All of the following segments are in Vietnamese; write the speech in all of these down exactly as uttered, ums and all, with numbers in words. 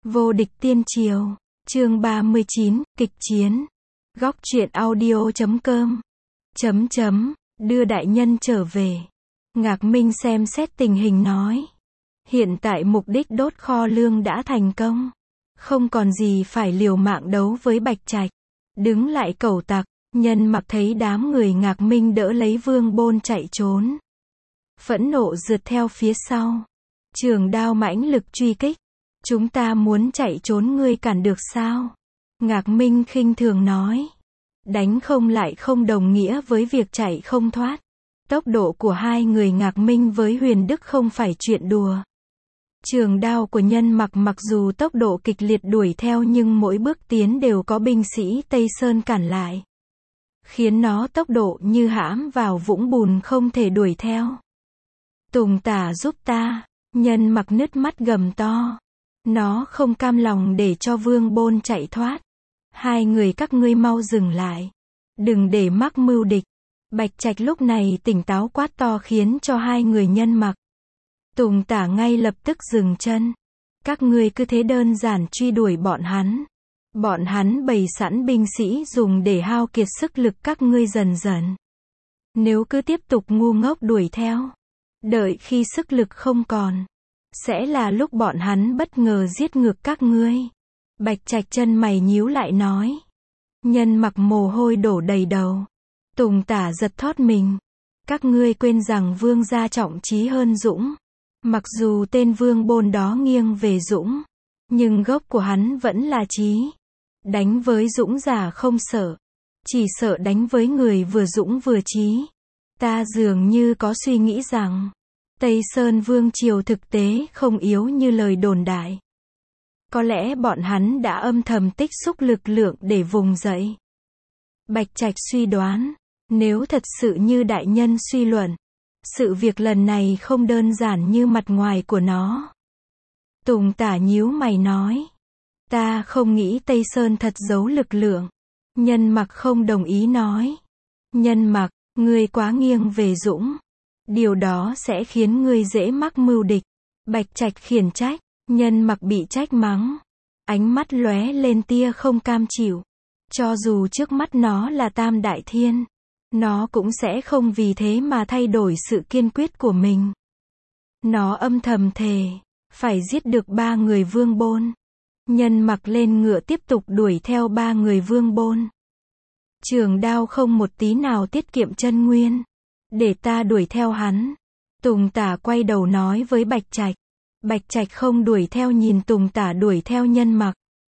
Vô địch tiên triều, chương ba mươi chín, kịch chiến. Góc truyện audio chấm com. Chấm chấm, đưa đại nhân trở về. Ngạc Minh xem xét tình hình nói. Hiện tại mục đích đốt kho lương đã thành công. Không còn gì phải liều mạng đấu với Bạch Trạch. Đứng lại cẩu tặc, Nhân Mặc thấy đám người Ngạc Minh đỡ lấy Vương Bôn chạy trốn. Phẫn nộ rượt theo phía sau. Trường đao mãnh lực truy kích. Chúng ta muốn chạy trốn ngươi cản được sao? Ngạc Minh khinh thường nói. Đánh không lại không đồng nghĩa với việc chạy không thoát. Tốc độ của hai người Ngạc Minh với Huyền Đức không phải chuyện đùa. Trường đao của Nhân Mặc mặc dù tốc độ kịch liệt đuổi theo nhưng mỗi bước tiến đều có binh sĩ Tây Sơn cản lại. Khiến nó tốc độ như hãm vào vũng bùn không thể đuổi theo. Tùng Tả giúp ta, Nhân Mặc nứt mắt gầm to. Nó không cam lòng để cho Vương Bôn chạy thoát. Hai người các ngươi mau dừng lại. Đừng để mắc mưu địch. Bạch Trạch lúc này tỉnh táo quát to khiến cho hai người Nhân Mặc. Tùng Tả ngay lập tức dừng chân. Các ngươi cứ thế đơn giản truy đuổi bọn hắn. Bọn hắn bày sẵn binh sĩ dùng để hao kiệt sức lực các ngươi dần dần. Nếu cứ tiếp tục ngu ngốc đuổi theo. Đợi khi sức lực không còn. Sẽ là lúc bọn hắn bất ngờ giết ngược các ngươi. Bạch Trạch chân mày nhíu lại nói. Nhân Mặc mồ hôi đổ đầy đầu. Tùng Tả giật thót mình. Các ngươi quên rằng vương gia trọng trí hơn Dũng. Mặc dù tên Vương Bôn đó nghiêng về Dũng. Nhưng gốc của hắn vẫn là trí. Đánh với Dũng giả không sợ. Chỉ sợ đánh với người vừa Dũng vừa trí. Ta dường như có suy nghĩ rằng. Tây Sơn Vương Triều thực tế không yếu như lời đồn đại. Có lẽ bọn hắn đã âm thầm tích xúc lực lượng để vùng dậy. Bạch Trạch suy đoán, nếu thật sự như đại nhân suy luận, sự việc lần này không đơn giản như mặt ngoài của nó. Tùng Tả nhíu mày nói, ta không nghĩ Tây Sơn thật giấu lực lượng. Nhân Mặc không đồng ý nói, Nhân Mặc, ngươi quá nghiêng về Dũng. Điều đó sẽ khiến ngươi dễ mắc mưu địch. Bạch Trạch khiển trách. Nhân Mặc bị trách mắng. Ánh mắt lóe lên tia không cam chịu. Cho dù trước mắt nó là Tam Đại Thiên, nó cũng sẽ không vì thế mà thay đổi sự kiên quyết của mình. Nó âm thầm thề, phải giết được ba người Vương Bôn. Nhân Mặc lên ngựa tiếp tục đuổi theo ba người Vương Bôn. Trường đao không một tí nào tiết kiệm chân nguyên. Để ta đuổi theo hắn. Tùng Tả quay đầu nói với Bạch Trạch. Bạch Trạch không đuổi theo nhìn Tùng Tả đuổi theo Nhân Mặc.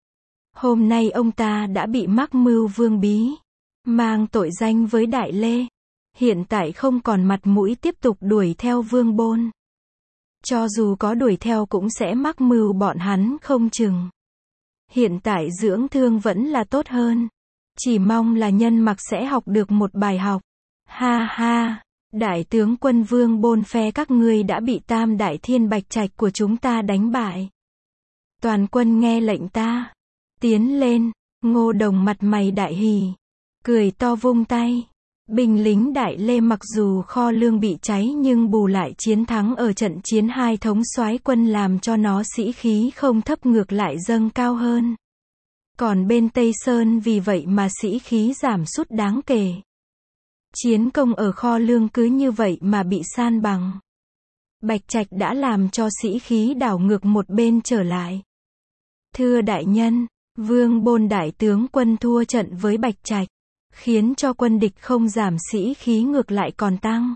Hôm nay ông ta đã bị mắc mưu vương bí. Mang tội danh với Đại Lê. Hiện tại không còn mặt mũi tiếp tục đuổi theo Vương Bôn. Cho dù có đuổi theo cũng sẽ mắc mưu bọn hắn không chừng. Hiện tại dưỡng thương vẫn là tốt hơn. Chỉ mong là Nhân Mặc sẽ học được một bài học. Ha ha. Đại tướng quân Vương Bôn phe các ngươi đã bị Tam Đại Thiên Bạch Trạch của chúng ta đánh bại. Toàn quân nghe lệnh ta. Tiến lên. Ngô Đồng mặt mày đại hỉ. Cười to vung tay. Binh lính Đại Lê mặc dù kho lương bị cháy nhưng bù lại chiến thắng ở trận chiến hai thống soái quân làm cho nó sĩ khí không thấp ngược lại dâng cao hơn. Còn bên Tây Sơn vì vậy mà sĩ khí giảm sút đáng kể. Chiến công ở kho lương cứ như vậy mà bị san bằng. Bạch Trạch đã làm cho sĩ khí đảo ngược một bên trở lại. Thưa đại nhân, Vương Bôn đại tướng quân thua trận với Bạch Trạch, khiến cho quân địch không giảm sĩ khí ngược lại còn tăng.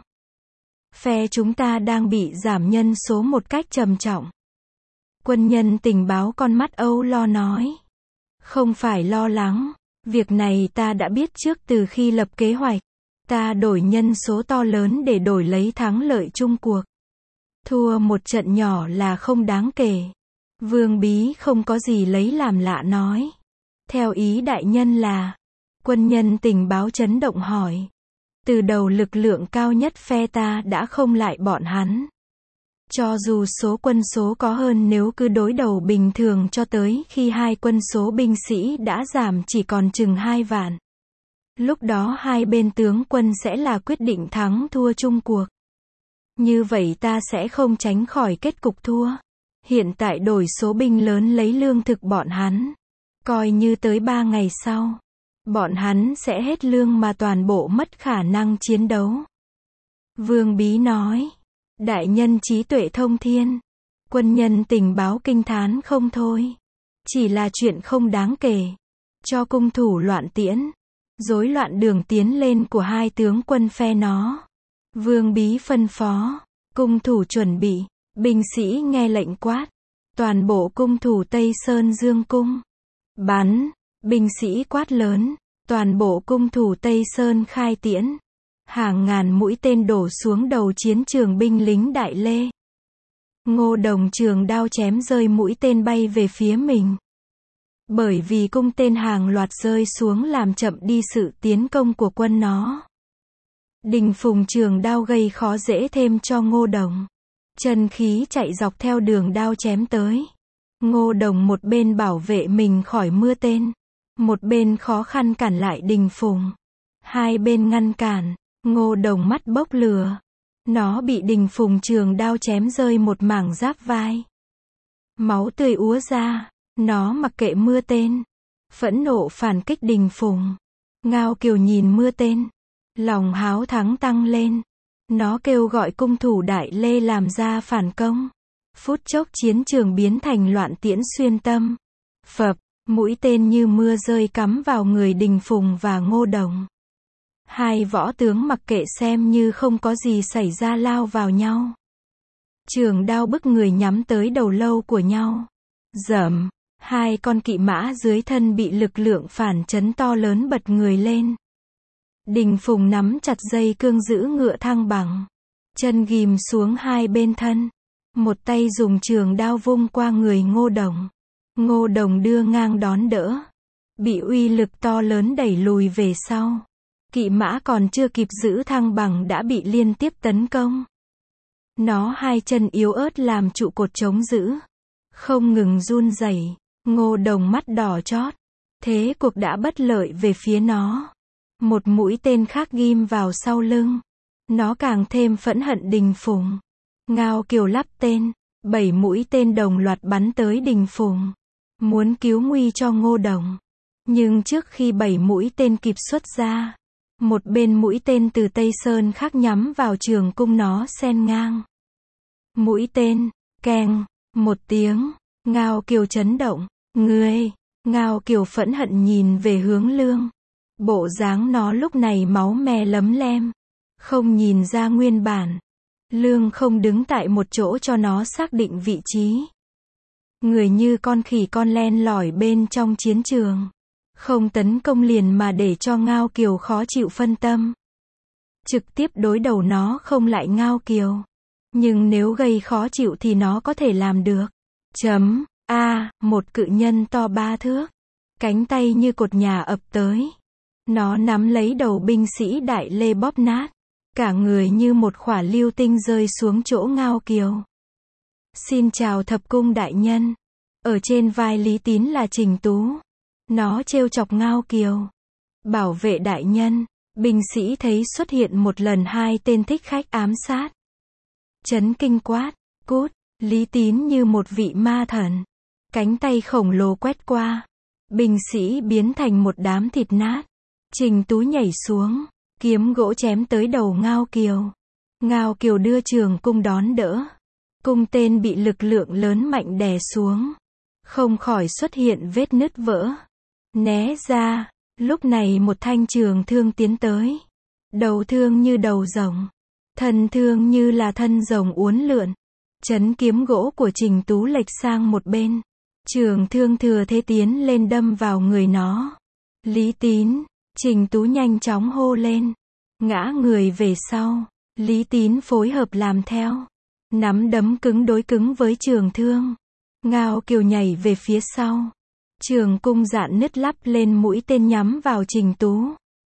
Phe chúng ta đang bị giảm nhân số một cách trầm trọng. Quân nhân tình báo con mắt âu lo nói. Không phải lo lắng, việc này ta đã biết trước từ khi lập kế hoạch. Ta đổi nhân số to lớn để đổi lấy thắng lợi chung cuộc. Thua một trận nhỏ là không đáng kể. Vương Bí không có gì lấy làm lạ nói. Theo ý đại nhân là. Quân nhân tình báo chấn động hỏi. Từ đầu lực lượng cao nhất phe ta đã không lại bọn hắn. Cho dù số quân số có hơn nếu cứ đối đầu bình thường cho tới khi hai quân số binh sĩ đã giảm chỉ còn chừng hai vạn. Lúc đó hai bên tướng quân sẽ là quyết định thắng thua chung cuộc. Như vậy ta sẽ không tránh khỏi kết cục thua. Hiện tại đổi số binh lớn lấy lương thực bọn hắn. Coi như tới ba ngày sau, bọn hắn sẽ hết lương mà toàn bộ mất khả năng chiến đấu. Vương Bí nói, đại nhân trí tuệ thông thiên, quân nhân tình báo kinh thán không thôi. Chỉ là chuyện không đáng kể. Cho cung thủ loạn tiễn, rối loạn đường tiến lên của hai tướng quân phe nó. Vương Bí phân phó, cung thủ chuẩn bị, binh sĩ nghe lệnh quát. Toàn bộ cung thủ Tây Sơn Dương cung. Bắn, binh sĩ quát lớn, toàn bộ cung thủ Tây Sơn khai tiễn. Hàng ngàn mũi tên đổ xuống đầu chiến trường binh lính Đại Lê. Ngô Đồng trường đao chém rơi mũi tên bay về phía mình. Bởi vì cung tên hàng loạt rơi xuống làm chậm đi sự tiến công của quân nó. Đình Phùng trường đao gây khó dễ thêm cho Ngô Đồng. Chân khí chạy dọc theo đường đao chém tới. Ngô Đồng một bên bảo vệ mình khỏi mưa tên, một bên khó khăn cản lại Đình Phùng. Hai bên ngăn cản, Ngô Đồng mắt bốc lửa. Nó bị Đình Phùng trường đao chém rơi một mảng giáp vai. Máu tươi úa ra, nó mặc kệ mưa tên. Phẫn nộ phản kích Đình Phùng. Ngao Kiều nhìn mưa tên, lòng háo thắng tăng lên. Nó kêu gọi cung thủ Đại Lê làm ra phản công. Phút chốc chiến trường biến thành loạn tiễn xuyên tâm. Phập, mũi tên như mưa rơi cắm vào người Đình Phùng và Ngô Đồng. Hai võ tướng mặc kệ xem như không có gì xảy ra lao vào nhau. Trường đao bức người nhắm tới đầu lâu của nhau. Dầm, hai con kỵ mã dưới thân bị lực lượng phản chấn to lớn bật người lên. Đình Phùng nắm chặt dây cương giữ ngựa thăng bằng. Chân ghim xuống hai bên thân. Một tay dùng trường đao vung qua người Ngô Đồng. Ngô Đồng đưa ngang đón đỡ. Bị uy lực to lớn đẩy lùi về sau. Kỵ mã còn chưa kịp giữ thăng bằng đã bị liên tiếp tấn công. Nó hai chân yếu ớt làm trụ cột chống giữ. Không ngừng run rẩy. Ngô Đồng mắt đỏ chót. Thế cuộc đã bất lợi về phía nó. Một mũi tên khác ghim vào sau lưng. Nó càng thêm phẫn hận Đình Phùng. Ngao Kiều lắp tên. Bảy mũi tên đồng loạt bắn tới Đình Phùng. Muốn cứu nguy cho Ngô Đồng. Nhưng trước khi bảy mũi tên kịp xuất ra, một bên mũi tên từ Tây Sơn khác nhắm vào trường cung nó xen ngang. Mũi tên, keng, một tiếng, Ngao Kiều chấn động. Ngươi, Ngao Kiều phẫn hận nhìn về hướng lương. Bộ dáng nó lúc này máu me lấm lem. Không nhìn ra nguyên bản. Lương không đứng tại một chỗ cho nó xác định vị trí. Người như con khỉ con len lỏi bên trong chiến trường. Không tấn công liền mà để cho Ngao Kiều khó chịu phân tâm. Trực tiếp đối đầu nó không lại Ngao Kiều. Nhưng nếu gây khó chịu thì nó có thể làm được. Chấm, A, một cự nhân to ba thước. Cánh tay như cột nhà ập tới. Nó nắm lấy đầu binh sĩ Đại Lê bóp nát. Cả người như một khỏa lưu tinh rơi xuống chỗ Ngao Kiều. Xin chào thập cung đại nhân. Ở trên vai Lý Tín là Trình Tú. Nó trêu chọc Ngao Kiều. Bảo vệ đại nhân. Binh sĩ thấy xuất hiện một lần hai tên thích khách ám sát. Chấn kinh quát. Cút. Lý Tín như một vị ma thần. Cánh tay khổng lồ quét qua. Binh sĩ biến thành một đám thịt nát. Trình Tú nhảy xuống. Kiếm gỗ chém tới đầu Ngao Kiều. Ngao Kiều đưa trường cung đón đỡ. Cung tên bị lực lượng lớn mạnh đè xuống. Không khỏi xuất hiện vết nứt vỡ. Né ra. Lúc này một thanh trường thương tiến tới. Đầu thương như đầu rồng. Thân thương như là thân rồng uốn lượn. Chấn kiếm gỗ của Trình Tú lệch sang một bên. Trường thương thừa thế tiến lên đâm vào người nó. Lý Tín. Trình Tú nhanh chóng hô lên. Ngã người về sau. Lý Tín phối hợp làm theo. Nắm đấm cứng đối cứng với trường thương. Ngao Kiều nhảy về phía sau. Trường cung dạn nứt lắp lên mũi tên nhắm vào Trình Tú.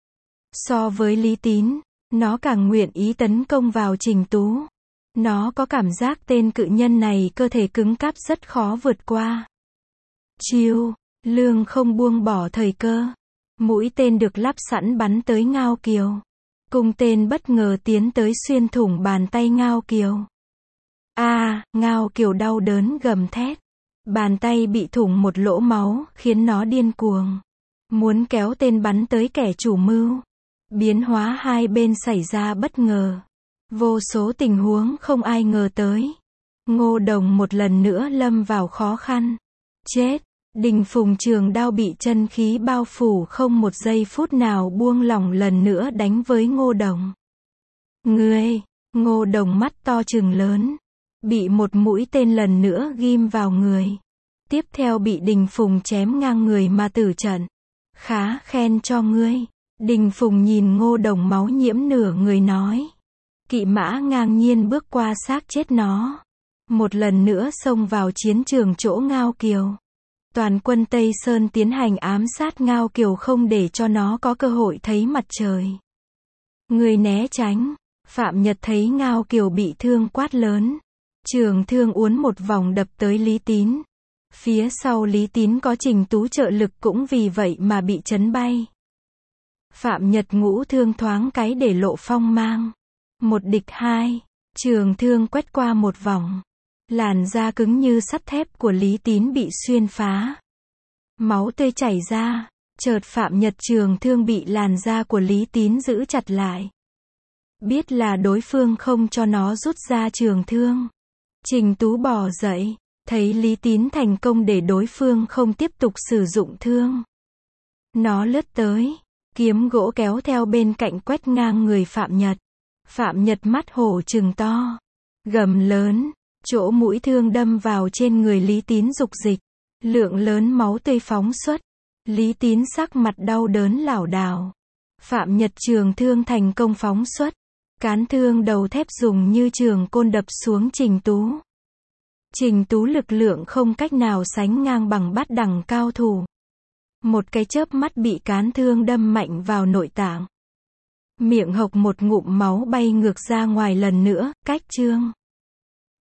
So với Lý Tín, nó càng nguyện ý tấn công vào Trình Tú. Nó có cảm giác tên cự nhân này cơ thể cứng cáp rất khó vượt qua. Chiêu, Lương không buông bỏ thời cơ. Mũi tên được lắp sẵn bắn tới Ngao Kiều. Cung tên bất ngờ tiến tới xuyên thủng bàn tay Ngao Kiều. A, à, Ngao Kiều đau đớn gầm thét. Bàn tay bị thủng một lỗ máu, khiến nó điên cuồng. Muốn kéo tên bắn tới kẻ chủ mưu. Biến hóa hai bên xảy ra bất ngờ. Vô số tình huống không ai ngờ tới. Ngô Đồng một lần nữa lâm vào khó khăn. Chết! Đình Phùng trường đao bị chân khí bao phủ không một giây phút nào buông lỏng lần nữa đánh với Ngô Đồng. Ngươi! Ngô Đồng mắt to trừng lớn. Bị một mũi tên lần nữa ghim vào người. Tiếp theo bị Đình Phùng chém ngang người mà tử trận. Khá khen cho ngươi. Đình Phùng nhìn Ngô Đồng máu nhiễm nửa người nói. Kỵ mã ngang nhiên bước qua xác chết nó. Một lần nữa xông vào chiến trường chỗ Ngao Kiều. Toàn quân Tây Sơn tiến hành ám sát Ngao Kiều không để cho nó có cơ hội thấy mặt trời. Người né tránh. Phạm Nhật thấy Ngao Kiều bị thương quát lớn. Trường thương uốn một vòng đập tới Lý Tín. Phía sau Lý Tín có Trình Tú trợ lực cũng vì vậy mà bị chấn bay. Phạm Nhật ngũ thương thoáng cái để lộ phong mang. Một địch hai. Trường thương quét qua một vòng. Làn da cứng như sắt thép của Lý Tín bị xuyên phá. Máu tươi chảy ra. Chợt Phạm Nhật trường thương bị làn da của Lý Tín giữ chặt lại. Biết là đối phương không cho nó rút ra trường thương. Trình Tú bò dậy. Thấy Lý Tín thành công để đối phương không tiếp tục sử dụng thương. Nó lướt tới. Kiếm gỗ kéo theo bên cạnh quét ngang người Phạm Nhật. Phạm Nhật mắt hổ trừng to. Gầm lớn. Chỗ mũi thương đâm vào trên người Lý Tín rục dịch. Lượng lớn máu tươi phóng xuất. Lý Tín sắc mặt đau đớn lảo đảo. Phạm Nhật trường thương thành công phóng xuất. Cán thương đầu thép dùng như trường côn đập xuống Trình Tú. Trình Tú lực lượng không cách nào sánh ngang bằng bát đẳng cao thủ. Một cái chớp mắt bị cán thương đâm mạnh vào nội tạng. Miệng hộc một ngụm máu bay ngược ra ngoài lần nữa, cách chương.